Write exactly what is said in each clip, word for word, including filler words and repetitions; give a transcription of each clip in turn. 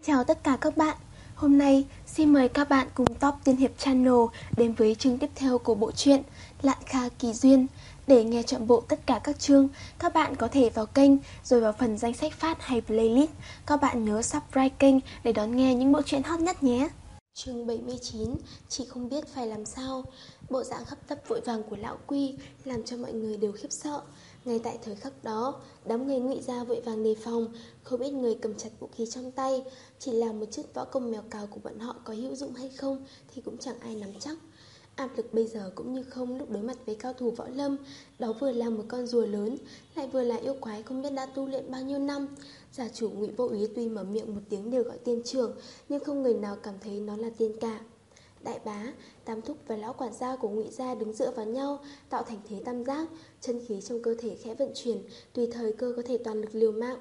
Chào tất cả các bạn. Hôm nay xin mời các bạn cùng Top Tiên Hiệp Channel đến với chương tiếp theo của bộ truyện Lạn Kha Kỳ Duyên. Để nghe trọn bộ tất cả các chương, các bạn có thể vào kênh rồi vào phần danh sách phát hay playlist. Các bạn nhớ subscribe kênh để đón nghe những bộ truyện hot nhất nhé. Chương bảy mươi chín, chị không biết phải làm sao. Bộ dạng hấp tấp vội vàng của lão Quy làm cho mọi người đều khiếp sợ. Ngay tại thời khắc đó, đám người Ngụy gia vội vàng đề phòng, không ít người cầm chặt vũ khí trong tay. Chỉ là một chút võ công mèo cào của bọn họ có hữu dụng hay không thì cũng chẳng ai nắm chắc. Áp lực bây giờ cũng như không lúc đối mặt với cao thủ võ lâm. Đó vừa là một con rùa lớn, lại vừa là yêu quái không biết đã tu luyện bao nhiêu năm. Gia chủ Ngụy Vô Úy tuy mở miệng một tiếng đều gọi tiên trưởng, nhưng không người nào cảm thấy nó là tiên cả. Đại bá, Tam thúc và lão quản gia của Ngụy gia đứng dựa vào nhau, tạo thành thế tam giác. Chân khí trong cơ thể khẽ vận chuyển, tùy thời cơ có thể toàn lực liều mạng.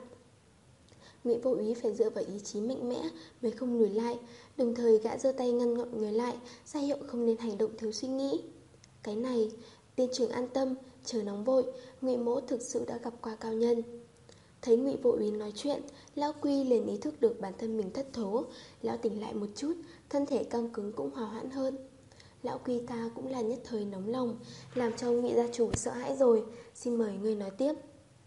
Ngụy Vô Úy phải dựa vào ý chí mạnh mẽ mới không lùi lại. Đồng thời gã giơ tay ngăn ngọn người lại, ra hiệu không nên hành động thiếu suy nghĩ. Cái này, tiên trưởng an tâm, chờ nóng vội, Ngụy mỗ thực sự đã gặp qua cao nhân. Thấy Ngụy Vô Úy nói chuyện, lão Quy liền ý thức được bản thân mình thất thố. Lão tỉnh lại một chút, thân thể căng cứng cũng hòa hoãn hơn. Lão Quy ta cũng là nhất thời nóng lòng, làm cho Ngụy gia chủ sợ hãi rồi. Xin mời ngươi nói tiếp.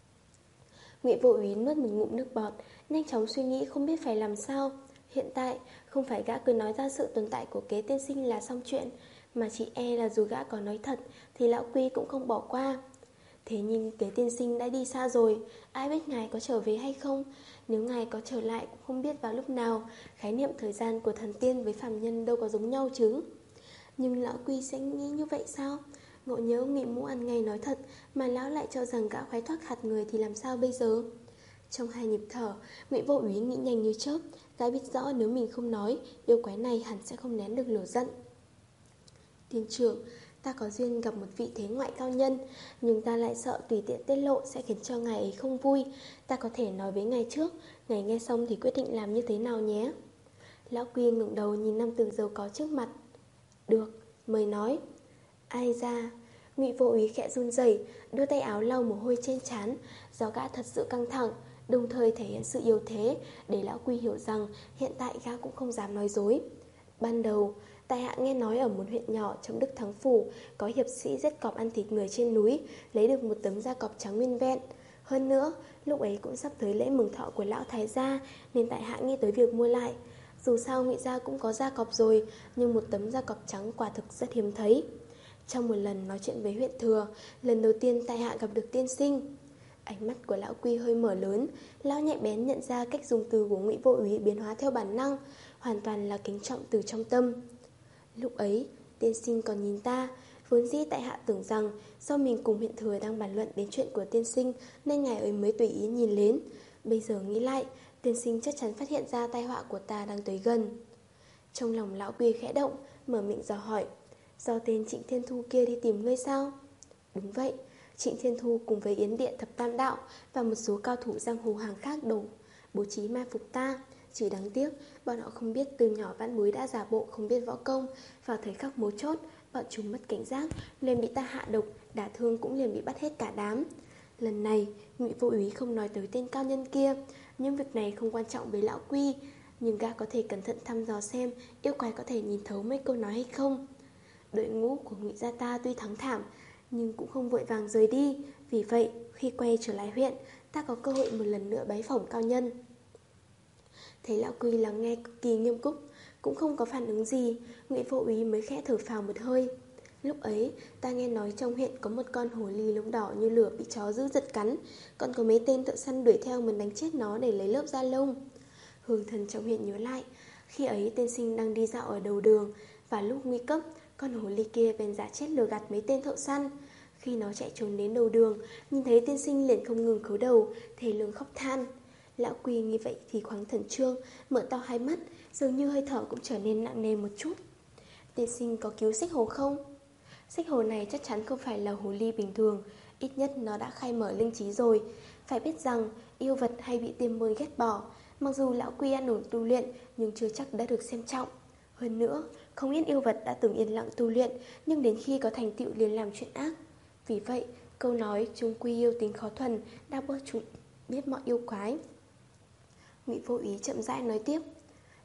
Ngụy Vô Úy nuốt một ngụm nước bọt, nhanh chóng suy nghĩ không biết phải làm sao. Hiện tại không phải gã cứ nói ra sự tồn tại của kế tiên sinh là xong chuyện, mà chỉ e là dù gã có nói thật thì lão Quy cũng không bỏ qua. Thế nhưng kế tiên sinh đã đi xa rồi, ai biết ngài có trở về hay không? Nếu ngài có trở lại cũng không biết vào lúc nào. Khái niệm thời gian của thần tiên với phàm nhân đâu có giống nhau chứ. Nhưng lão Quy sẽ nghĩ như vậy sao? Ngộ nhớ Ngụy mỗ ăn ngay nói thật, mà lão lại cho rằng gã khoái thoát hạt người thì làm sao bây giờ? Trong hai nhịp thở, Ngụy Vô Úy nghĩ nhanh như chớp. Gã biết rõ nếu mình không nói, yêu quái này hẳn sẽ không nén được lửa giận. Tiên trưởng, ta có duyên gặp một vị thế ngoại cao nhân, nhưng ta lại sợ tùy tiện tiết lộ sẽ khiến cho ngài ấy không vui. Ta có thể nói với ngài trước, ngài nghe xong thì quyết định làm như thế nào nhé. Lão Quy ngẩng đầu nhìn nam tử giàu có trước mặt. Được, mời nói. Ai ra? Ngụy Vô Úy khẽ run rẩy, đưa tay áo lau mồ hôi trên trán, do gã thật sự căng thẳng, đồng thời thể hiện sự yếu thế, để lão Quy hiểu rằng hiện tại gã cũng không dám nói dối. Ban đầu, tại hạ nghe nói ở một huyện nhỏ trong Đức Thắng Phủ có hiệp sĩ giết cọp ăn thịt người trên núi, lấy được một tấm da cọp trắng nguyên vẹn. Hơn nữa, lúc ấy cũng sắp tới lễ mừng thọ của lão thái gia, nên tại hạ nghĩ tới việc mua lại. Dù sao Ngụy gia cũng có da cọp rồi, nhưng một tấm da cọp trắng quả thực rất hiếm thấy. Trong một lần nói chuyện với huyện thừa, lần đầu tiên tại hạ gặp được tiên sinh. Ánh mắt của lão Quy hơi mở lớn. Lão nhạy bén nhận ra cách dùng từ của Ngụy Vô Úy biến hóa theo bản năng, hoàn toàn là kính trọng từ trong tâm. Lúc ấy, tiên sinh còn nhìn ta. Vốn dĩ tại hạ tưởng rằng do mình cùng huyện thừa đang bàn luận đến chuyện của tiên sinh nên ngài ấy mới tùy ý nhìn đến. Bây giờ nghĩ lại, tiên sinh chắc chắn phát hiện ra tai họa của ta đang tới gần. Trong lòng lão Quy khẽ động, mở miệng dò hỏi. Do tên Trịnh Thiên Thu kia đi tìm ngươi sao? Đúng vậy, Trịnh Thiên Thu cùng với Yến Điện Thập Tam Đạo và một số cao thủ giang hồ hàng khác đổ bố trí mai phục ta. Chỉ đáng tiếc, bọn họ không biết từ nhỏ vãn bối đã giả bộ không biết võ công. Vào thời khắc mấu chốt, bọn chúng mất cảnh giác, liền bị ta hạ độc, đả thương cũng liền bị bắt hết cả đám. Lần này, Ngụy Vô Úy không nói tới tên cao nhân kia, nhưng việc này không quan trọng với lão Quy. Nhưng gã có thể cẩn thận thăm dò xem yêu quái có thể nhìn thấu mấy câu nói hay không. Đội ngũ của Ngụy gia ta tuy thắng thảm, nhưng cũng không vội vàng rời đi. Vì vậy, khi quay trở lại huyện, ta có cơ hội một lần nữa bái phỏng cao nhân. Thấy lão Quy lắng nghe cực kỳ nghiêm túc, cũng không có phản ứng gì, Ngụy Vô Úy mới khẽ thở phào một hơi. Lúc ấy, ta nghe nói trong huyện có một con hồ ly lông đỏ như lửa bị chó dữ giật cắn, còn có mấy tên thợ săn đuổi theo muốn đánh chết nó để lấy lớp da lông. Hương thần trong huyện nhớ lại, khi ấy tiên sinh đang đi dạo ở đầu đường, và lúc nguy cấp, con hồ ly kia bèn giả chết lừa gạt mấy tên thợ săn. Khi nó chạy trốn đến đầu đường, nhìn thấy tiên sinh liền không ngừng khấu đầu, thề lương khóc than. Lão Quy nghe vậy thì khoáng thần trương, mở to hai mắt, dường như hơi thở cũng trở nên nặng nề một chút. Tiên sinh có cứu Xích Hồ không? Xích Hồ này chắc chắn không phải là hồ ly bình thường, ít nhất nó đã khai mở linh trí rồi. Phải biết rằng yêu vật hay bị tiên môn ghét bỏ, mặc dù lão Quy an ổn tu luyện nhưng chưa chắc đã được xem trọng. Hơn nữa, không ít yêu vật đã từng yên lặng tu luyện, nhưng đến khi có thành tựu liền làm chuyện ác. Vì vậy, câu nói chung quy yêu tính khó thuần đã bớt chúng biết mọi yêu quái. Ngụy Vô Úy chậm rãi nói tiếp.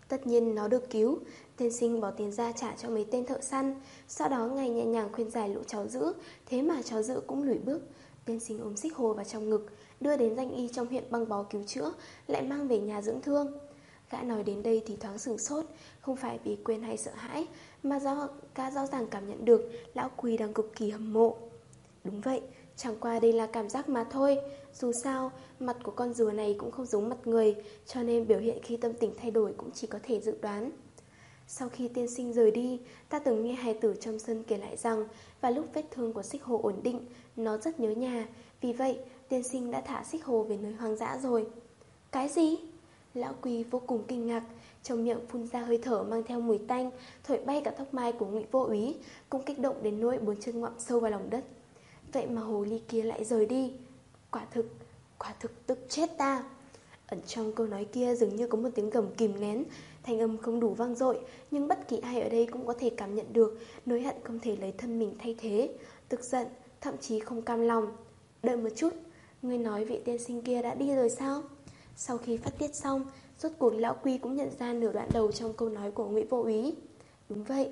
Tất nhiên nó được cứu. Tiên sinh bỏ tiền ra trả cho mấy tên thợ săn. Sau đó ngài nhẹ nhàng khuyên giải lũ chó dữ. Thế mà chó dữ cũng lùi bước. Tiên sinh ôm Xích Hồ vào trong ngực, đưa đến danh y trong huyện băng bó cứu chữa, lại mang về nhà dưỡng thương. Gã nói đến đây thì thoáng sửng sốt, không phải vì quên hay sợ hãi, mà do gã rõ ràng cảm nhận được lão Quỳ đang cực kỳ hâm mộ. Đúng vậy, chẳng qua đây là cảm giác mà thôi. Dù sao, mặt của con rùa này cũng không giống mặt người, cho nên biểu hiện khi tâm tình thay đổi cũng chỉ có thể dự đoán. Sau khi tiên sinh rời đi, ta từng nghe hài tử trong sân kể lại rằng vào lúc vết thương của Xích Hồ ổn định, nó rất nhớ nhà. Vì vậy, tiên sinh đã thả Xích Hồ về nơi hoang dã rồi. Cái gì? Lão Quỳ vô cùng kinh ngạc, trong miệng phun ra hơi thở mang theo mùi tanh, thổi bay cả tóc mai của Ngụy Vô Úy, cũng kích động đến nỗi bốn chân ngoạm sâu vào lòng đất. Vậy mà hồ ly kia lại rời đi. Quả thực, quả thực tức chết ta. Ẩn trong câu nói kia dường như có một tiếng gầm kìm nén. Thanh âm không đủ vang dội, nhưng bất kỳ ai ở đây cũng có thể cảm nhận được nỗi hận không thể lấy thân mình thay thế, tức giận, thậm chí không cam lòng. Đợi một chút, ngươi nói vị tiên sinh kia đã đi rồi sao? Sau khi phát tiết xong, rốt cuộc lão Quy cũng nhận ra nửa đoạn đầu trong câu nói của Ngụy Vô Úy. Đúng vậy.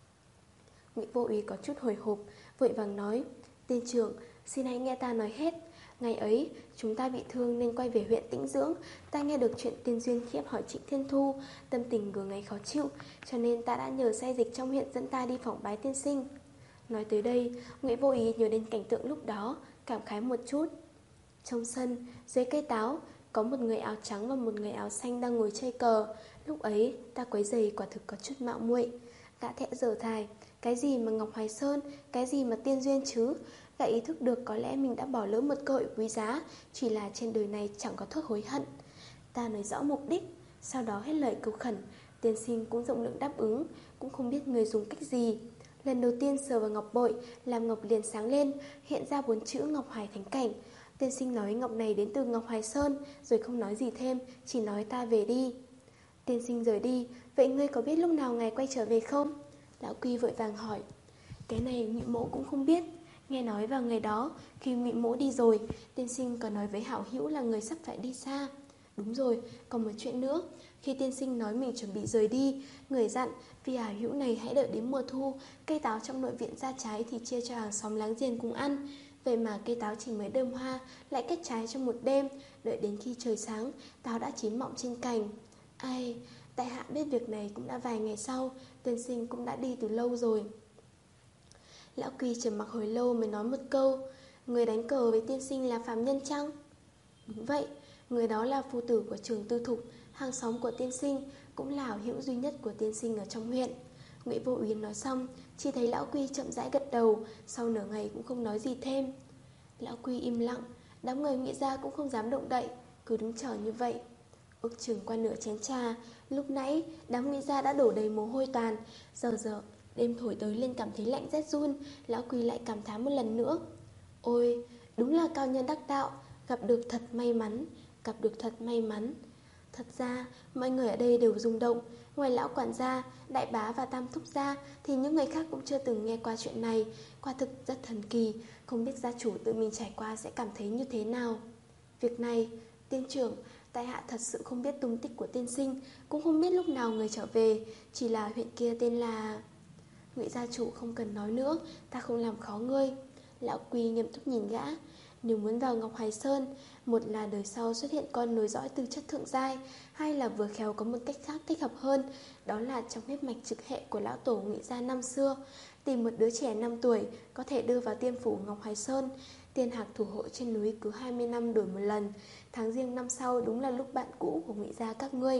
Ngụy Vô Úy có chút hồi hộp, vội vàng nói: Tiên trưởng, xin hãy nghe ta nói hết. Ngày ấy, chúng ta bị thương nên quay về huyện tĩnh dưỡng. Ta nghe được chuyện Tiên Duyên Khiếp hỏi Trịnh Thiên Thu, tâm tình vừa ngày khó chịu, cho nên ta đã nhờ sai dịch trong huyện dẫn ta đi phỏng bái tiên sinh. Nói tới đây, Ngụy Vô Ý nhớ đến cảnh tượng lúc đó, cảm khái một chút. Trong sân, dưới cây táo, có một người áo trắng và một người áo xanh đang ngồi chơi cờ. Lúc ấy, ta quấy giày quả thực có chút mạo muội. Gã thẽ dở dài, cái gì mà Ngọc Hoài Sơn, cái gì mà Tiên Duyên chứ. Gã ý thức được có lẽ mình đã bỏ lỡ một cơ hội quý giá, chỉ là trên đời này chẳng có thuốc hối hận. Ta nói rõ mục đích, sau đó hết lời cầu khẩn. Tiên sinh cũng rộng lượng đáp ứng, cũng không biết người dùng cách gì. Lần đầu tiên sờ vào ngọc bội, làm ngọc liền sáng lên, hiện ra bốn chữ Ngọc Hoài Thánh Cảnh. Tiên sinh nói ngọc này đến từ Ngọc Hoài Sơn, rồi không nói gì thêm, chỉ nói ta về đi. Tiên sinh rời đi, vậy ngươi có biết lúc nào ngài quay trở về không? Lão Quy vội vàng hỏi. Cái này Ngụy Mỗ cũng không biết. Nghe nói vào ngày đó, khi Ngụy Mỗ đi rồi, tiên sinh có nói với hảo hữu là người sắp phải đi xa. Đúng rồi, còn một chuyện nữa. Khi tiên sinh nói mình chuẩn bị rời đi, người dặn vì hảo hữu này hãy đợi đến mùa thu, cây táo trong nội viện ra trái thì chia cho hàng xóm láng giềng cùng ăn. Vậy mà cây táo chỉ mới đơm hoa, lại kết trái trong một đêm. Đợi đến khi trời sáng, táo đã chín mọng trên cành. Ai, tại hạ biết việc này cũng đã vài ngày sau, tiên sinh cũng đã đi từ lâu rồi. Lão Quy trầm mặc hồi lâu mới nói một câu. Người đánh cờ với tiên sinh là phàm nhân chăng? Đúng vậy, người đó là phu tử của Trường Tư Thục, hàng xóm của tiên sinh, cũng là hảo hữu duy nhất của tiên sinh ở trong huyện. Ngụy Vô Úy nói xong, chỉ thấy Lão Quy chậm rãi gật đầu, sau nửa ngày cũng không nói gì thêm. Lão Quy im lặng, đám người Ngụy gia cũng không dám động đậy, cứ đứng chờ như vậy. Ước chừng qua nửa chén trà, lúc nãy đám Ngụy gia đã đổ đầy mồ hôi toàn, giờ giờ đêm thổi tới lên cảm thấy lạnh rét run. Lão Quy lại cảm thán một lần nữa. Ôi, đúng là cao nhân đắc đạo, gặp được thật may mắn, gặp được thật may mắn. Thật ra, mọi người ở đây đều rung động. Ngoài lão quản gia, đại bá và tam thúc gia thì những người khác cũng chưa từng nghe qua chuyện này. Quả thực rất thần kỳ, không biết gia chủ tự mình trải qua sẽ cảm thấy như thế nào. Việc này, tiên trưởng, tại hạ thật sự không biết tung tích của tiên sinh, cũng không biết lúc nào người trở về, chỉ là huyện kia tên là... Ngụy gia chủ không cần nói nữa, ta không làm khó ngươi. Lão Quy nghiêm túc nhìn gã. Nếu muốn vào Ngọc Hoài Sơn, một là đời sau xuất hiện con nối dõi từ chất thượng giai, hai là vừa khéo có một cách khác thích hợp hơn, đó là trong huyết mạch trực hệ của lão tổ Ngụy gia năm xưa, tìm một đứa trẻ năm tuổi có thể đưa vào tiên phủ Ngọc Hoài Sơn. Tiên hạc thủ hộ trên núi cứ hai mươi năm đổi một lần, tháng riêng năm sau đúng là lúc bạn cũ của Ngụy gia các ngươi.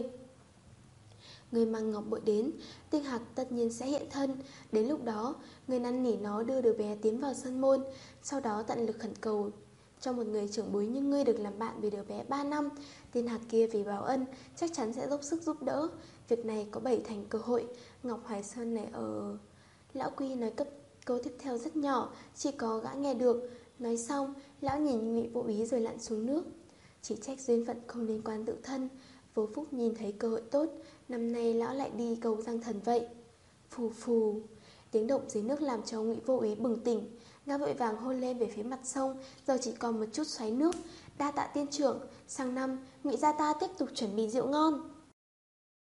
Người mang ngọc bội đến, Tinh Hạc tất nhiên sẽ hiện thân. Đến lúc đó, người năn nỉ nó đưa đứa bé tiến vào sân môn, sau đó tận lực khẩn cầu cho một người trưởng bối như ngươi được làm bạn với đứa bé ba năm. Tiên Hạc kia vì báo ân chắc chắn sẽ dốc sức giúp đỡ. Việc này có bảy thành cơ hội. Ngọc Hoài Sơn này ở... Lão Quy nói cấp câu tiếp theo rất nhỏ, chỉ có gã nghe được. Nói xong, lão nhìn Ngụy Vô Úy rồi lặn xuống nước. Chỉ trách duyên phận không liên quan tự thân. Vô phúc nhìn thấy cơ hội tốt, năm nay lão lại đi cầu Giang Thần vậy. Phù phù, tiếng động dưới nước làm cho Ngụy Vô Úy bừng tỉnh. Gã vội vàng hôn lên về phía mặt sông, giờ chỉ còn một chút xoáy nước. Đa tạ tiên trưởng, sang năm Ngụy gia ta tiếp tục chuẩn bị rượu ngon.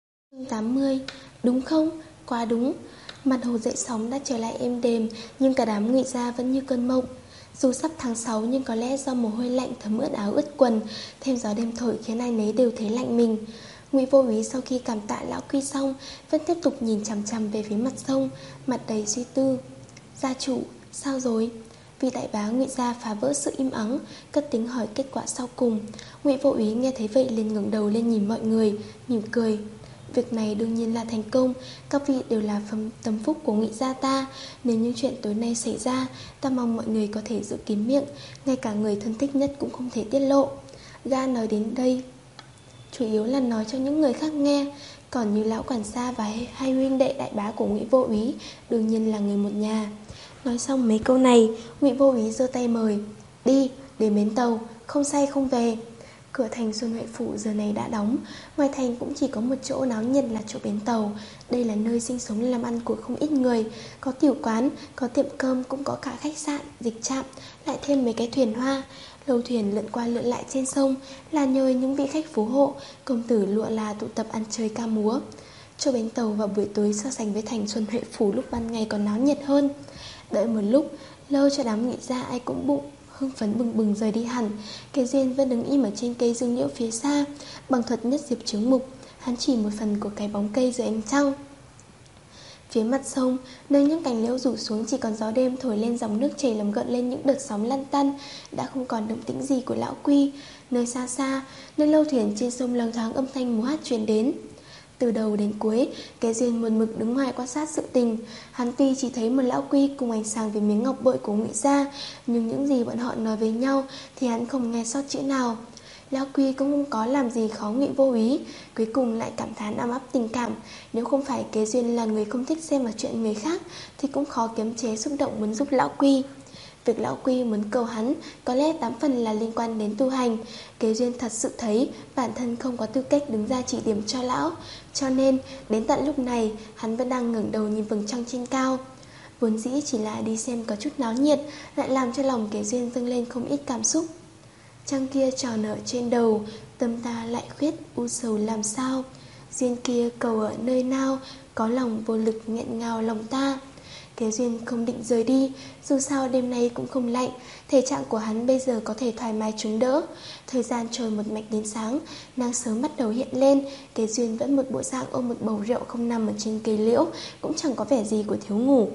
Chương tám mươi. Đúng không? Quá đúng. Mặt hồ dậy sóng đã trở lại êm đềm, nhưng cả đám Ngụy gia vẫn như cơn mộng. Dù sắp tháng sáu nhưng có lẽ do mồ hôi lạnh thấm ướt áo ướt quần, thêm gió đêm thổi khiến ai nấy đều thấy lạnh mình. Ngụy Vô Úy sau khi cảm tạ lão Quy xong, vẫn tiếp tục nhìn chằm chằm về phía mặt sông, mặt đầy suy tư. Gia chủ, sao rồi? Vị đại bá Ngụy gia phá vỡ sự im ắng, cất tiếng hỏi kết quả sau cùng. Ngụy Vô Úy nghe thấy vậy liền ngẩng đầu lên nhìn mọi người, mỉm cười. Việc này đương nhiên là thành công, các vị đều là phẩm tâm phúc của Ngụy gia ta. Nếu những chuyện tối nay xảy ra, ta mong mọi người có thể giữ kín miệng, ngay cả người thân thích nhất cũng không thể tiết lộ. Gã nói đến đây chủ yếu là nói cho những người khác nghe, còn như lão quản gia và hai huynh đệ đại bá của Ngụy Vô Úy đương nhiên là người một nhà. Nói xong mấy câu này, Ngụy Vô Úy giơ tay mời. Đi, đến bến tàu, không say không về. Cửa thành Xuân Huệ Phủ giờ này đã đóng. Ngoài thành cũng chỉ có một chỗ náo nhiệt là chỗ bến tàu. Đây là nơi sinh sống làm ăn của không ít người. Có tiểu quán, có tiệm cơm, cũng có cả khách sạn, dịch trạm, lại thêm mấy cái thuyền hoa. Lâu thuyền lượn qua lượn lại trên sông, là nhờ những vị khách phú hộ, công tử lụa là tụ tập ăn chơi ca múa. Chỗ bến tàu vào buổi tối so sánh với thành Xuân Huệ Phủ lúc ban ngày còn náo nhiệt hơn. Đợi một lúc, lâu cho đám Ngụy gia ai cũng bụng hưng phấn bừng bừng rời đi hẳn. Cái Duyên vẫn đứng im ở trên cây dương liễu phía xa. Bằng thuật nhất diệp chứng mục, hắn chỉ một phần của cái bóng cây dưới ánh trăng. Phía mặt sông, nơi những cành liễu rủ xuống chỉ còn gió đêm thổi lên dòng nước chảy làm gợn lên những đợt sóng lăn tăn, đã không còn động tĩnh gì của lão Quy. Nơi xa xa, nơi lâu thuyền trên sông loáng thoáng âm thanh múa hát truyền đến. Từ đầu đến cuối, Cái Duyên một mực đứng ngoài quan sát sự tình. Hắn tuy chỉ thấy một lão Quy cùng ánh sáng về miếng ngọc bội của Ngụy gia, nhưng những gì bọn họ nói với nhau thì hắn không nghe sót chữ nào. Lão Quy cũng không có làm gì khó Ngụy Vô Úy, cuối cùng lại cảm thán ấm áp tình cảm. Nếu không phải Kế Duyên là người không thích xem vào chuyện người khác thì cũng khó kiềm chế xúc động muốn giúp lão Quy. Việc lão Quy muốn cầu hắn có lẽ tám phần là liên quan đến tu hành. Kế Duyên thật sự thấy bản thân không có tư cách đứng ra chỉ điểm cho lão, cho nên đến tận lúc này hắn vẫn đang ngẩng đầu nhìn vầng trăng trên cao. Vốn dĩ chỉ là đi xem có chút náo nhiệt, lại làm cho lòng Kế Duyên dâng lên không ít cảm xúc. Trăng kia tròn ở trên đầu, tâm ta lại khuyết u sầu làm sao. Duyên kia cầu ở nơi nào, có lòng vô lực nghẹn ngào lòng ta. Kế Duyên không định rời đi, dù sao đêm nay cũng không lạnh, thể trạng của hắn bây giờ có thể thoải mái chống đỡ. Thời gian trôi một mạch đến sáng, nắng sớm bắt đầu hiện lên. Kế Duyên vẫn một bộ dạng ôm một bầu rượu không nằm ở trên cây liễu, cũng chẳng có vẻ gì của thiếu ngủ.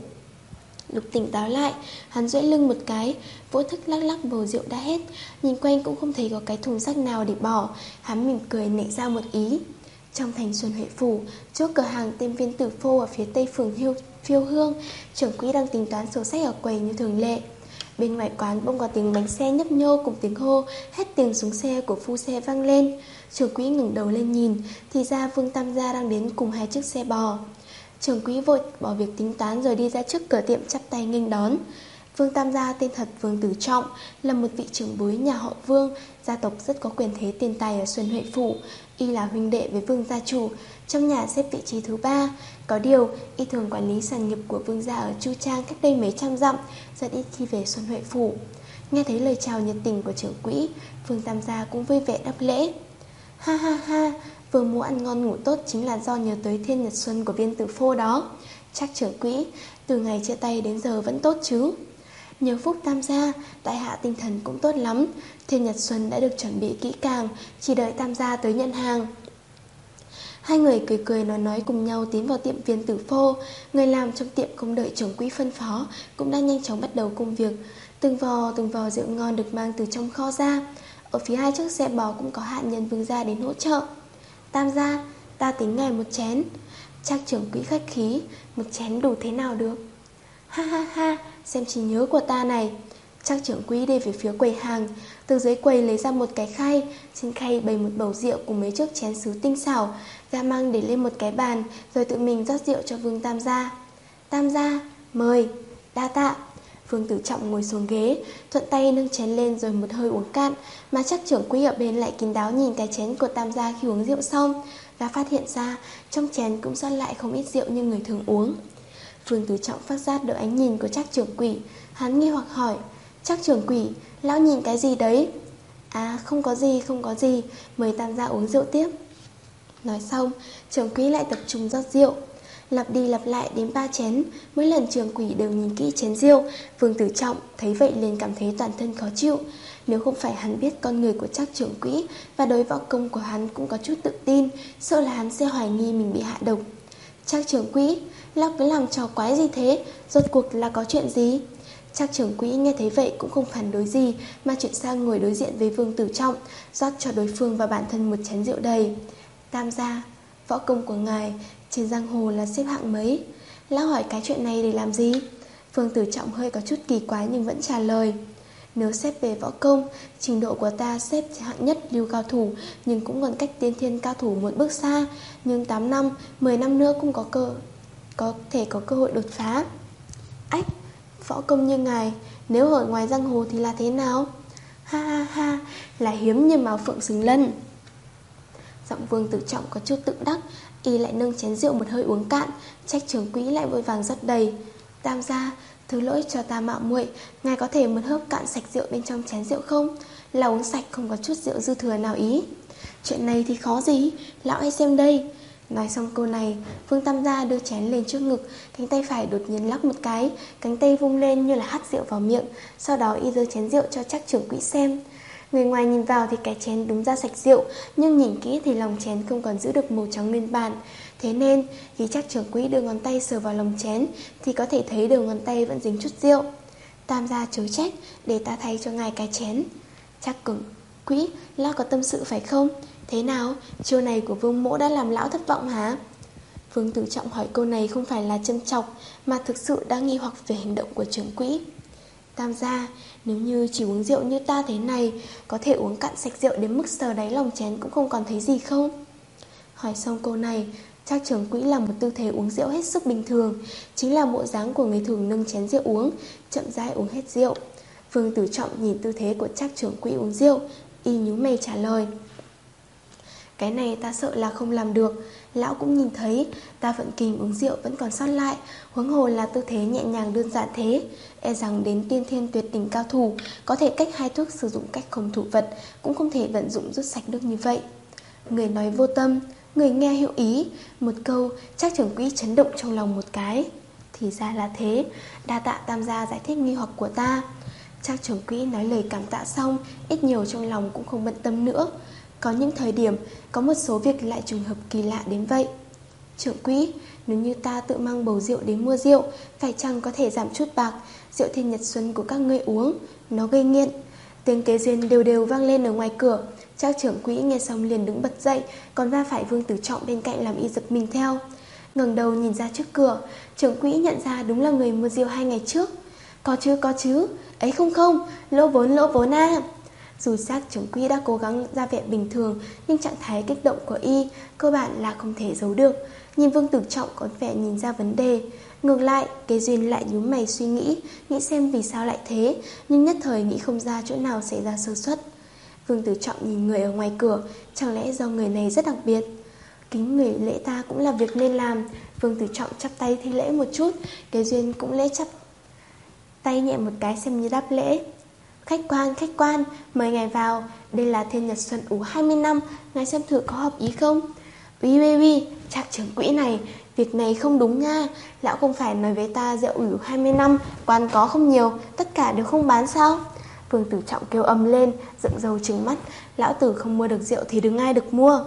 Lúc tỉnh táo lại, hắn duỗi lưng một cái, vô thức lắc lắc bầu rượu đã hết. Nhìn quanh cũng không thấy có cái thùng rác nào để bỏ. Hắn mỉm cười nảy ra một ý. Trong thành Xuân Huệ Phủ, chỗ cửa hàng tên Viên Tử Phô ở phía tây phường Hiêu, Phiêu Hương, trưởng quỹ đang tính toán sổ sách ở quầy như thường lệ. Bên ngoài quán bỗng có tiếng bánh xe nhấp nhô cùng tiếng hô, hết tiền xuống xe của phu xe vang lên. Trưởng quỹ ngẩng đầu lên nhìn, thì ra Vương Tam gia đang đến cùng hai chiếc xe bò. Trưởng quỹ vội bỏ việc tính toán rồi đi ra trước cửa tiệm chắp tay nghênh đón. Vương Tam gia tên thật Vương Tử Trọng, là một vị trưởng bối nhà họ Vương, gia tộc rất có quyền thế tiền tài ở Xuân Huệ Phủ. Y là huynh đệ với Vương gia chủ, trong nhà xếp vị trí thứ ba. Có điều, y thường quản lý sản nghiệp của Vương gia ở Chu Trang cách đây mấy trăm dặm, rất ít khi về Xuân Huệ Phủ. Nghe thấy lời chào nhiệt tình của trưởng quỹ, Vương Tam gia cũng vui vẻ đáp lễ. Ha ha ha, Vương mô ăn ngon ngủ tốt chính là do nhớ tới thiên nhật xuân của Viên Tử Phô đó. Chắc trưởng quỹ, từ ngày chia tay đến giờ vẫn tốt chứ? Nhờ phúc Tam gia, tại hạ tinh thần cũng tốt lắm. Thiên nhật xuân đã được chuẩn bị kỹ càng, chỉ đợi Tam gia tới nhận hàng. Hai người cười cười nói nói cùng nhau tiến vào tiệm Viên Tử Phô. Người làm trong tiệm không đợi trưởng quỹ phân phó, cũng đã nhanh chóng bắt đầu công việc. Từng vò từng vò rượu ngon được mang từ trong kho ra. Ở phía hai chiếc xe bò cũng có hạ nhân Vương gia đến hỗ trợ. Tam gia, ta tính ngài một chén. Chắc trưởng quỹ khách khí, một chén đủ thế nào được? Ha ha ha, xem trí nhớ của ta này. Chắc trưởng quỹ đi về phía quầy hàng, từ dưới quầy lấy ra một cái khay, trên khay bày một bầu rượu cùng mấy chiếc chén sứ tinh xảo, gã mang để lên một cái bàn, rồi tự mình rót rượu cho Vương Tam gia. Tam gia, mời. Đa tạ. Vương Tử Trọng ngồi xuống ghế, thuận tay nâng chén lên rồi một hơi uống cạn, mà chắc trưởng quỹ ở bên lại kín đáo nhìn cái chén của Tam gia khi uống rượu xong. Gã phát hiện ra trong chén cũng sót lại không ít rượu như người thường uống. Vương Tử Trọng phát giác được ánh nhìn của Trác trưởng quỹ, hắn nghi hoặc hỏi: Trác trưởng quỹ, lão nhìn cái gì đấy? À, không có gì, không có gì, mời Tam gia uống rượu tiếp. Nói xong, trưởng quỹ lại tập trung rót rượu. Lặp đi lặp lại đến ba chén, mỗi lần trưởng quỹ đều nhìn kỹ chén rượu. Vương Tử Trọng thấy vậy liền cảm thấy toàn thân khó chịu. Nếu không phải hắn biết con người của Trác trưởng quỹ và đối võ công của hắn cũng có chút tự tin, sợ là hắn sẽ hoài nghi mình bị hạ độc. Trác trưởng quỹ, lão cứ làm trò quái gì thế? Rốt cuộc là có chuyện gì? Trác trưởng quỹ nghe thấy vậy cũng không phản đối gì, mà chuyển sang ngồi đối diện với Vương Tử Trọng, rót cho đối phương và bản thân một chén rượu đầy. Tam gia, võ công của ngài trên giang hồ là xếp hạng mấy? Lão hỏi cái chuyện này để làm gì? Vương Tử Trọng hơi có chút kỳ quái nhưng vẫn trả lời. Nếu xếp về võ công, trình độ của ta xếp hạng nhất lưu cao thủ, nhưng cũng còn cách tiên thiên cao thủ một bước xa. Nhưng tám năm, mười năm nữa cũng có cơ có thể có cơ hội đột phá. Ách, võ công như ngài, nếu ở ngoài giang hồ thì là thế nào? Ha ha ha, là hiếm như mao phượng xứng lân. Giọng Vương Tử Trọng có chút tự đắc, y lại nâng chén rượu một hơi uống cạn. Trách trưởng quỹ lại vội vàng rót đầy. Tam gia, thứ lỗi cho ta mạo muội, ngài có thể một hớp cạn sạch rượu bên trong chén rượu không? Là uống sạch không có chút rượu dư thừa nào ý. Chuyện này thì khó gì, lão hãy xem đây. Nói xong câu này, Vương Tam gia đưa chén lên trước ngực, cánh tay phải đột nhiên lắc một cái, cánh tay vung lên như là hắt rượu vào miệng. Sau đó y giơ chén rượu cho Trác trưởng quỹ xem. Người ngoài nhìn vào thì cái chén đúng ra sạch rượu, nhưng nhìn kỹ thì lòng chén không còn giữ được màu trắng nguyên bản. Thế nên khi Trác trưởng quỹ đưa ngón tay sờ vào lòng chén thì có thể thấy đầu ngón tay vẫn dính chút rượu. Tam gia chớ trách, để ta thay cho ngài cái chén. Trác cứng quỹ, lão có tâm sự phải không? Thế nào, chiêu này của Vương mỗ đã làm lão thất vọng hả? Vương Tử Trọng hỏi câu này không phải là châm chọc, mà thực sự đã nghi hoặc về hành động của trưởng quỹ. Tam gia, nếu như chỉ uống rượu như ta thế này, có thể uống cạn sạch rượu đến mức sờ đáy lòng chén cũng không còn thấy gì không? Hỏi xong câu này, Trác trưởng quỹ làm một tư thế uống rượu hết sức bình thường, chính là bộ dáng của người thường nâng chén rượu uống, chậm rãi uống hết rượu. Vương Tử Trọng nhìn tư thế của Trác trưởng quỹ uống rượu, y nhíu mày trả lời. Cái này ta sợ là không làm được. Lão cũng nhìn thấy ta vận kình uống rượu vẫn còn sót lại, huống hồ là tư thế nhẹ nhàng đơn giản thế. E rằng đến tiên thiên tuyệt đỉnh cao thủ, có thể cách hai thuốc sử dụng cách không thủ vật, cũng không thể vận dụng rút sạch được như vậy. Người nói vô tâm, người nghe hiệu ý. Một câu, Trác trưởng quỹ chấn động trong lòng một cái. Thì ra là thế, đa tạ tam gia giải thích nghi hoặc của ta. Trác trưởng quỹ nói lời cảm tạ xong, ít nhiều trong lòng cũng không bận tâm nữa. Có những thời điểm, có một số việc lại trùng hợp kỳ lạ đến vậy. Trưởng quỹ, nếu như ta tự mang bầu rượu đến mua rượu, phải chăng có thể giảm chút bạc? Rượu Thiên Nhật Xuân của các ngươi uống, nó gây nghiện. Tiếng kế duyên đều đều vang lên ở ngoài cửa. Trác trưởng quỹ nghe xong liền đứng bật dậy, còn va phải Vương Tử Trọng bên cạnh làm y giật mình theo. Ngẩng đầu nhìn ra trước cửa, trưởng quỹ nhận ra đúng là người mua rượu hai ngày trước. Có chứ, có chứ, ấy không không, lỗ vốn lỗ vốn à. Dù Trác trưởng quỹ đã cố gắng ra vẻ bình thường, nhưng trạng thái kích động của y cơ bản là không thể giấu được. Nhìn Vương Tử Trọng có vẻ nhìn ra vấn đề. Ngược lại, Kế Duyên lại nhíu mày suy nghĩ, nghĩ xem vì sao lại thế, nhưng nhất thời nghĩ không ra chỗ nào xảy ra sơ suất. Vương Tử Trọng nhìn người ở ngoài cửa, chẳng lẽ do người này rất đặc biệt? Kính người lễ ta cũng là việc nên làm. Vương Tử Trọng chắp tay thi lễ một chút, Kế Duyên cũng lễ chắp tay nhẹ một cái xem như đáp lễ. Khách quan, khách quan, mời ngài vào. Đây là Thiên Nhật Xuân ủ hai mươi năm, ngài xem thử có hợp ý không? Uy uy uy, Trác trưởng quỹ này, việc này không đúng nha. Lão không phải nói với ta rượu ủ hai mươi năm, quán có không nhiều, tất cả đều không bán sao? Vương Tử Trọng kêu ầm lên, dựng râu trừng mắt. Lão tử không mua được rượu thì đừng ai được mua.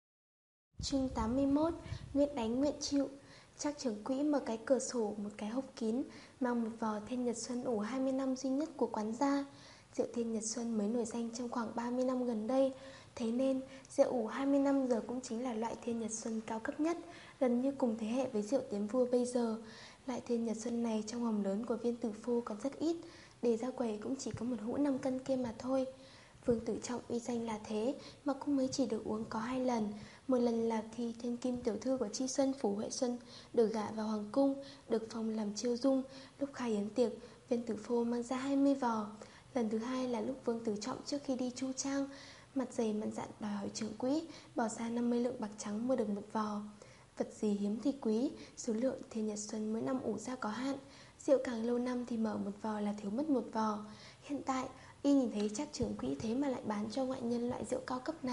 Chương tám mươi mốt. Nguyện đánh nguyện chịu. Trác trưởng quỹ mở cái cửa sổ một cái hốc kín, mang một vò Thiên Nhật Xuân ủ hai mươi năm duy nhất của quán ra. Rượu Thiên Nhật Xuân mới nổi danh trong khoảng ba mươi năm gần đây, thế nên rượu ủ hai mươi năm giờ cũng chính là loại Thiên Nhật Xuân cao cấp nhất, gần như cùng thế hệ với rượu Tiến Vua bây giờ. Loại Thiên Nhật Xuân này trong hòm lớn của Viên Tử Phu còn rất ít, để ra quầy cũng chỉ có một hũ năm cân kia mà thôi. Vương Tử Trọng uy danh là thế mà cũng mới chỉ được uống có hai lần. Một lần là khi thiên kim tiểu thư của Chi Xuân Phủ Huệ Xuân được gả vào hoàng cung, được phong làm chiêu dung. Lúc khai yến tiệc, Viên Tử Phu mang ra hai mươi vò. Lần thứ hai là lúc Vương Tử Trọng trước khi đi chu trang, mặt dày mặn dạn đòi hỏi trưởng quỹ bỏ ra năm mươi lượng bạc trắng mua được một vò. Vật gì hiếm thì quý, số lượng Thiên Nhật Xuân mỗi năm ủ ra có hạn, rượu càng lâu năm thì mở một vò là thiếu mất một vò. Hiện tại y nhìn thấy Trác trưởng quỹ thế mà lại bán cho ngoại nhân loại rượu cao cấp này,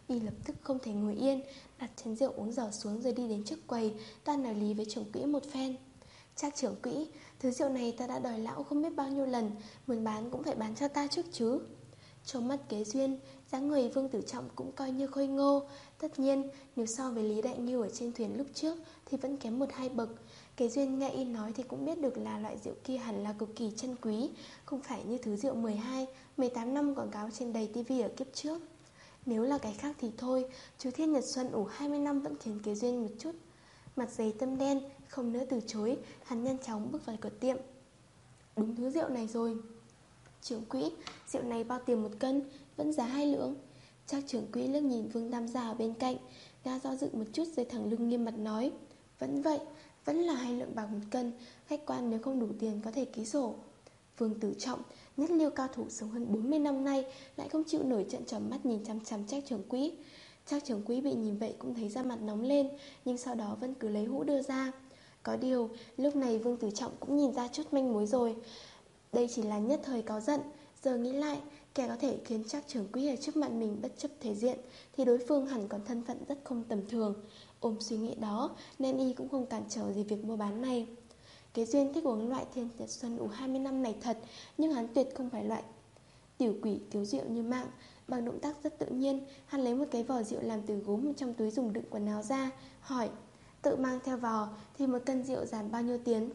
Y lập tức không thể ngồi yên, đặt chén rượu uống giỏ xuống rồi đi đến trước quầy, toan nói lý với trưởng quỹ một phen. Trác trưởng quỹ, thứ rượu này ta đã đòi lão không biết bao nhiêu lần, muốn bán cũng phải bán cho ta trước chứ. Trong mắt Kế Duyên, dáng người Vương Tử Trọng cũng coi như khôi ngô. Tất nhiên, nếu so với Lý Đại Ngưu ở trên thuyền lúc trước thì vẫn kém một hai bậc. Kế Duyên nghe y nói thì cũng biết được là loại rượu kia hẳn là cực kỳ chân quý, không phải như thứ rượu mười hai, mười tám năm quảng cáo trên đầy tivi ở kiếp trước. Nếu là cái khác thì thôi, chú Thiên Nhật Xuân ủ hai mươi năm vẫn khiến Kế Duyên một chút mặt dày tâm đen, không nỡ từ chối. Hắn nhanh chóng bước vào cửa tiệm. Đúng thứ rượu này rồi. Trưởng quỹ, rượu này bao tiền một cân? Vẫn giá hai lượng. Trác trưởng quỹ liếc nhìn Vương Tam Gia ở bên cạnh, gã do dự một chút rồi thẳng lưng nghiêm mặt nói, vẫn vậy, vẫn là hai lượng bạc một cân. Khách quan nếu không đủ tiền có thể ký sổ. Vương Tử Trọng, nhất lưu cao thủ sống hơn bốn mươi năm nay, lại không chịu nổi trận tròn mắt nhìn chằm chằm Trác trưởng quỹ. Trác trưởng quỹ bị nhìn vậy cũng thấy da mặt nóng lên, nhưng sau đó vẫn cứ lấy hũ đưa ra. Có điều, lúc này Vương Tử Trọng cũng nhìn ra chút manh mối rồi. Đây chỉ là nhất thời cáu giận. Giờ nghĩ lại, kẻ có thể khiến Trác trưởng quỹ ở trước mặt mình bất chấp thể diện thì đối phương hẳn còn thân phận rất không tầm thường. Ôm suy nghĩ đó nên y cũng không cản trở gì việc mua bán này. Kế Duyên thích uống loại Thiên Nhật Xuân ủ hai mươi năm này thật, nhưng hắn tuyệt không phải loại tiểu quỷ tiếu rượu như Mạng. Bằng động tác rất tự nhiên, hắn lấy một cái vò rượu làm từ gốm trong túi dùng đựng quần áo ra, hỏi, tự mang theo vò thì một cân rượu giảm bao nhiêu tiền?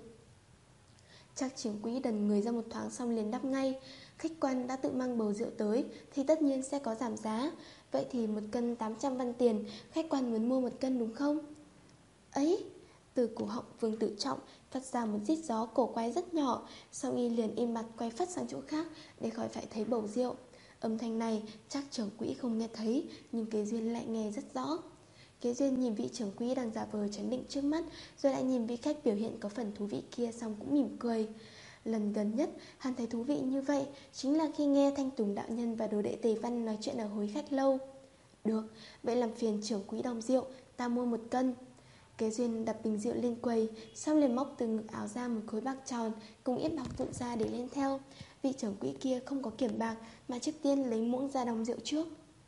Trác trưởng quỹ đần người ra một thoáng xong liền đáp ngay, khách quan đã tự mang bầu rượu tới thì tất nhiên sẽ có giảm giá. Vậy thì một cân tám trăm văn tiền, khách quan muốn mua một cân đúng không? Ấy! Từ cổ họng Vương Tử Trọng phát ra một rít gió cổ quái rất nhỏ, sau y liền im bặt quay phát sang chỗ khác để khỏi phải thấy bầu rượu. Âm thanh này Trác trưởng quỹ không nghe thấy, nhưng Kế Duyên lại nghe rất rõ. Kế Duyên nhìn vị trưởng quỹ đang giả vờ trấn định trước mắt, rồi lại nhìn vị khách biểu hiện có phần thú vị kia, xong cũng mỉm cười. Lần gần nhất hắn thấy thú vị như vậy chính là khi nghe Thanh Tùng đạo nhân và đồ đệ Tề Văn nói chuyện ở hối khách lâu. Được, vậy làm phiền trưởng quỹ đong rượu, ta mua một cân. Kế Duyên đặt bình rượu lên quầy, xong liền móc từ ngực áo ra một khối bạc tròn cùng ít bạc vụn ra để lên theo. Vị trưởng quỹ kia không có kiểm bạc mà trước tiên lấy muỗng ra đong rượu trước.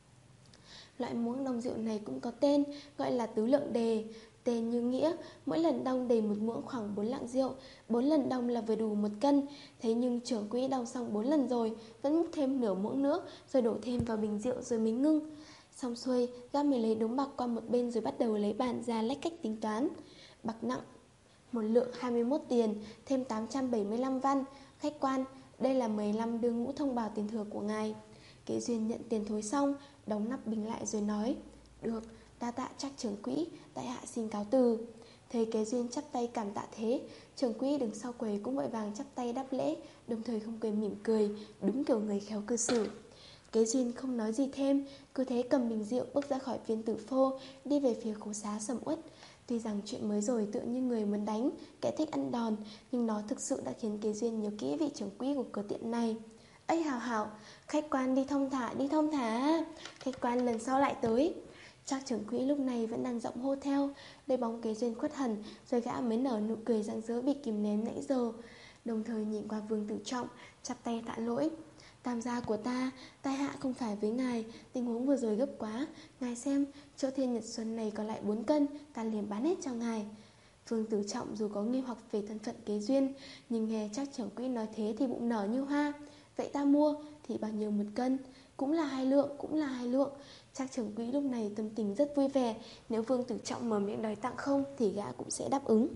Loại muỗng đong rượu này cũng có tên, gọi là tứ lượng đề. Tên như nghĩa, mỗi lần đong đầy một muỗng khoảng bốn lạng rượu, bốn lần đong là vừa đủ một cân. Thế nhưng trưởng quỹ đong xong bốn lần rồi, vẫn múc thêm nửa muỗng nữa, rồi đổ thêm vào bình rượu rồi mới ngưng. Xong xuôi, gã mới lấy đống bạc qua một bên rồi bắt đầu lấy bàn ra lách cách tính toán. Bạc nặng, một lượng hai mươi mốt tiền, thêm tám trăm bảy mươi lăm văn. Khách quan, đây là mười lăm đưa ngũ thông bào tiền thừa của ngài. Kế Duyên nhận tiền thối xong, đóng nắp bình lại rồi nói, được, đa tạ Trác trưởng quỹ, tại hạ xin cáo từ. Thấy Kế Duyên chắp tay cảm tạ thế, trưởng quỹ đứng sau quầy cũng vội vàng chắp tay đáp lễ, đồng thời không quên mỉm cười, đúng kiểu người khéo cư xử. Kế Duyên không nói gì thêm, cứ thế cầm bình rượu bước ra khỏi Viên Tử Phô, đi về phía khố xá sầm uất. Tuy rằng chuyện mới rồi tựa như người muốn đánh, kẻ thích ăn đòn, nhưng nó thực sự đã khiến Kế Duyên nhớ kỹ vị trưởng quỹ của cửa tiệm này. Ây hào hào, khách quan đi thông thả, đi thông thả, khách quan lần sau lại tới. Trác trưởng quỹ lúc này vẫn đang giọng hô theo, lấy bóng Kế Duyên khuất hẳn, rồi gã mới nở nụ cười rạng rỡ bị kìm nén nãy giờ. Đồng thời nhìn qua Vương Tử Trọng, chắp tay tạ lỗi. Tam gia của ta, tai hạ không phải với ngài, tình huống vừa rồi gấp quá. Ngài xem, chỗ Thiên Nhật Xuân này còn lại bốn cân, ta liền bán hết cho ngài. Vương Tử Trọng dù có nghi hoặc về thân phận Kế Duyên, nhưng nghe Trác trưởng quỹ nói thế thì bụng nở như hoa. Vậy ta mua thì bao nhiêu một cân? Cũng là hai lượng, cũng là hai lượng. Trác trưởng quỹ lúc này tâm tình rất vui vẻ, nếu Vương Tử Trọng mở miệng đòi tặng không thì gã cũng sẽ đáp ứng.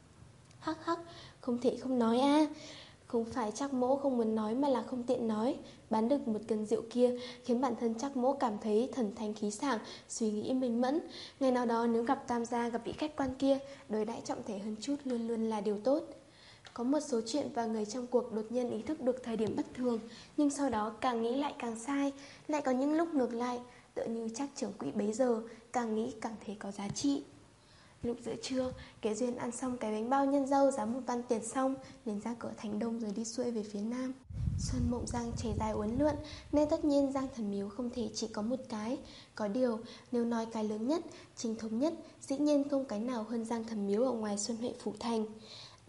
Hắc hắc, không thể không nói a. À. Không phải Trác mỗ không muốn nói mà là không tiện nói. Bán được một cân rượu kia khiến bản thân Trác mỗ cảm thấy thần thanh khí sảng, suy nghĩ minh mẫn. Ngày nào đó nếu gặp Tam gia, gặp vị khách quan kia, đối đãi trọng thể hơn chút luôn luôn là điều tốt. Có một số chuyện và người trong cuộc đột nhiên ý thức được thời điểm bất thường, nhưng sau đó càng nghĩ lại càng sai. Lại có những lúc ngược lại, tựa như Trác trưởng quỹ bấy giờ, càng nghĩ càng thấy có giá trị. Lúc giữa trưa, Kế Duyên ăn xong cái bánh bao nhân dâu giá một văn tiền xong, liền ra cửa thành đông rồi đi xuôi về phía nam. Xuân Mộng Giang chảy dài uốn lượn, nên tất nhiên Giang Thần Miếu không thể chỉ có một cái. Có điều, nếu nói cái lớn nhất, chính thống nhất, dĩ nhiên không cái nào hơn Giang Thần Miếu ở ngoài Xuân Huệ Phủ Thành.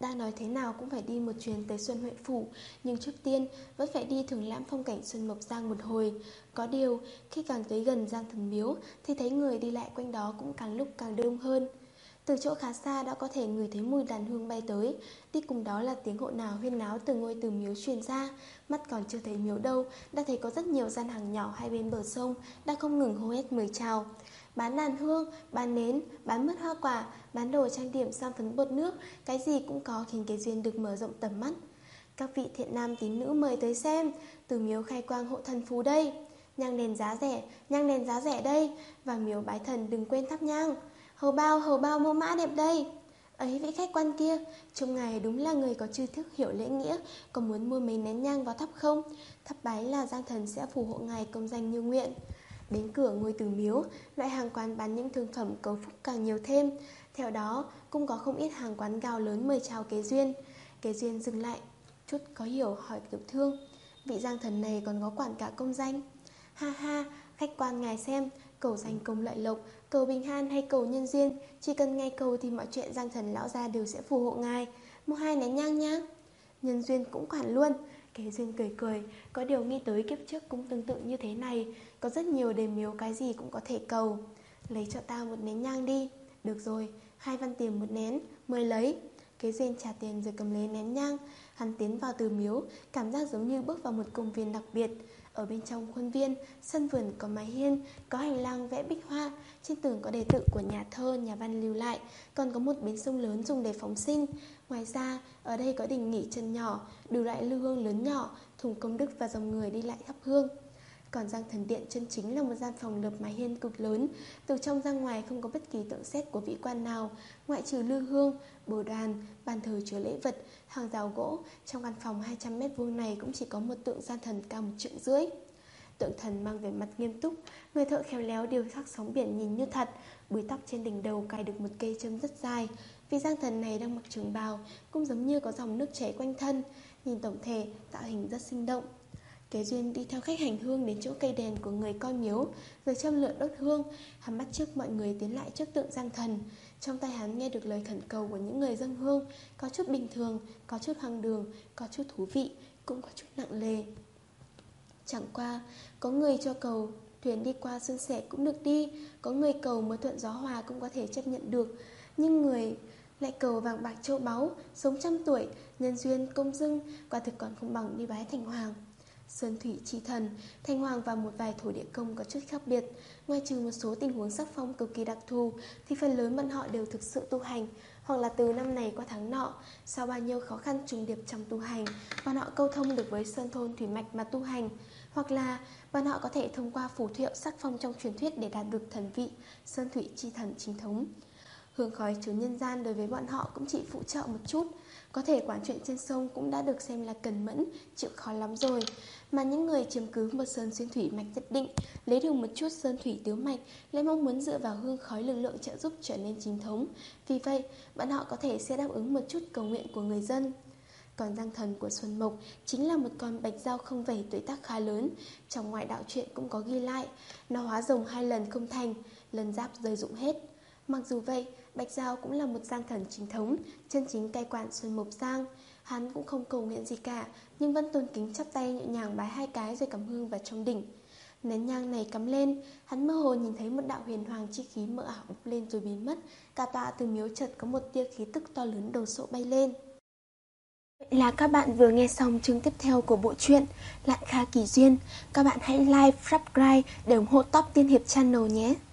Đã nói thế nào cũng phải đi một chuyến tới Xuân Huệ Phủ, nhưng trước tiên vẫn phải đi thưởng lãm phong cảnh Xuân Mộc Giang một hồi. Có điều, khi càng tới gần Giang Thần Miếu thì thấy người đi lại quanh đó cũng càng lúc càng đông hơn. Từ chỗ khá xa đã có thể ngửi thấy mùi đàn hương bay tới, đi cùng đó là tiếng hỗn ào huyên náo từ ngôi từ miếu truyền ra. Mắt còn chưa thấy miếu đâu, đã thấy có rất nhiều gian hàng nhỏ hai bên bờ sông đã không ngừng hô hét mời chào. Bán đàn hương, bán nến, bán mứt hoa quả, bán đồ trang điểm son phấn bột nước, cái gì cũng có khiến Kế Duyên được mở rộng tầm mắt. Các vị thiện nam tín nữ mời tới xem, từ miếu khai quang hộ thần phú đây. Nhang đèn giá rẻ, nhang đèn giá rẻ đây, vào miếu bái thần đừng quên thắp nhang. Hầu bao, hầu bao mẫu mã đẹp đây. Ấy vị khách quan kia, trông ngài đúng là người có tri thức hiểu lễ nghĩa, có muốn mua mấy nén nhang vào thắp không? Thắp bái là Giang Thần sẽ phù hộ ngài công danh như nguyện. Đến cửa ngôi từ miếu, loại hàng quán bán những thương phẩm cầu phúc càng nhiều thêm. Theo đó, cũng có không ít hàng quán gạo lớn mời chào Kế Duyên. Kế Duyên dừng lại, chút có hiểu hỏi tiểu thương, vị Giang Thần này còn có quản cả công danh? Ha ha, khách quan ngài xem, cầu danh công lợi lộc, cầu bình an hay cầu nhân duyên, chỉ cần ngài cầu thì mọi chuyện Giang Thần lão gia đều sẽ phù hộ ngài. Mua hai nén nhang nhá. Nhân duyên cũng quản luôn. Kế Duyên cười cười, có điều nghĩ tới kiếp trước cũng tương tự như thế này, có rất nhiều đền miếu cái gì cũng có thể cầu. Lấy cho ta một nén nhang đi. Được rồi, hai văn tiền một nén, mời lấy. Kế Duyên trả tiền rồi cầm lấy nén nhang. Hắn tiến vào từ miếu, cảm giác giống như bước vào một công viên đặc biệt. Ở bên trong khuôn viên, sân vườn có mái hiên, có hành lang vẽ bích hoa, trên tường có đề tự của nhà thơ, nhà văn lưu lại, còn có một bến sông lớn dùng để phóng sinh. Ngoài ra, ở đây có đình nghỉ chân nhỏ, đủ loại lưu hương lớn nhỏ, thùng công đức và dòng người đi lại thắp hương. Còn Giang Thần Điện chân chính là một gian phòng lợp mái hiên cực lớn, từ trong ra ngoài không có bất kỳ tượng sét của vị quan nào, ngoại trừ lư hương, bồ đoàn, bàn thờ chứa lễ vật, hàng rào gỗ. Trong căn phòng hai trăm mét vuông này cũng chỉ có một tượng Gian Thần cao một trượng rưỡi. Tượng thần mang vẻ mặt nghiêm túc, người thợ khéo léo điều khắc sóng biển nhìn như thật. Búi tóc trên đỉnh đầu cài được một cây châm rất dài. Vì Giang Thần này đang mặc trường bào, cũng giống như có dòng nước chảy quanh thân. Nhìn tổng thể, tạo hình rất sinh động. Kế Duyên đi theo khách hành hương đến chỗ cây đèn của người coi miếu, rồi châm lửa đốt hương. Hắn bắt chước mọi người tiến lại trước tượng Giang Thần. Trong tay hắn nghe được lời khẩn cầu của những người dâng hương, có chút bình thường, có chút hoang đường, có chút thú vị, cũng có chút nặng nề. Chẳng qua, có người cho cầu thuyền đi qua suôn sẻ cũng được đi, có người cầu mưa thuận gió hòa cũng có thể chấp nhận được. Nhưng người lại cầu vàng bạc châu báu, sống trăm tuổi, nhân duyên công dưng, quả thực còn không bằng đi bái thành hoàng. Sơn thủy chi thần, thành hoàng và một vài thổ địa công có chút khác biệt. Ngoài trừ một số tình huống sắc phong cực kỳ đặc thù, thì phần lớn bọn họ đều thực sự tu hành, hoặc là từ năm này qua tháng nọ. Sau bao nhiêu khó khăn trùng điệp trong tu hành, bọn họ câu thông được với sơn thôn thủy mạch mà tu hành, hoặc là bọn họ có thể thông qua phù thiệu sắc phong trong truyền thuyết để đạt được thần vị sơn thủy chi thần chính thống. Hương khói chứa nhân gian đối với bọn họ cũng chỉ phụ trợ một chút. Có thể quản chuyện trên sông cũng đã được xem là cần mẫn, chịu khó lắm rồi. Mà những người chiếm cứ một sơn xuyên thủy mạch nhất định, lấy được một chút sơn thủy tiếu mạch, lại mong muốn dựa vào hương khói lực lượng trợ giúp trở nên chính thống. Vì vậy, bọn họ có thể sẽ đáp ứng một chút cầu nguyện của người dân. Còn Giang Thần của Xuân Mộc chính là một con bạch dao không vẩy tuổi tác khá lớn. Trong ngoại đạo truyện cũng có ghi lại, nó hóa rồng hai lần không thành, lần giáp rơi rụng hết. Mặc dù vậy, Bạch Giao cũng là một Giang Thần chính thống, chân chính cai quản Xuân Mộc Giang. Hắn cũng không cầu nguyện gì cả, nhưng vẫn tôn kính chắp tay nhẹ nhàng bái hai cái rồi cắm hương vào trong đỉnh. Nén nhang này cắm lên, hắn mơ hồ nhìn thấy một đạo huyền hoàng chi khí mờ ảo bốc lên rồi biến mất. Cả tọa từ miếu chợt có một tia khí tức to lớn đồ sộ bay lên. Vậy là các bạn vừa nghe xong chương tiếp theo của bộ truyện Lạn Kha Kỳ Duyên. Các bạn hãy like, subscribe để ủng hộ Top Tiên Hiệp Channel nhé.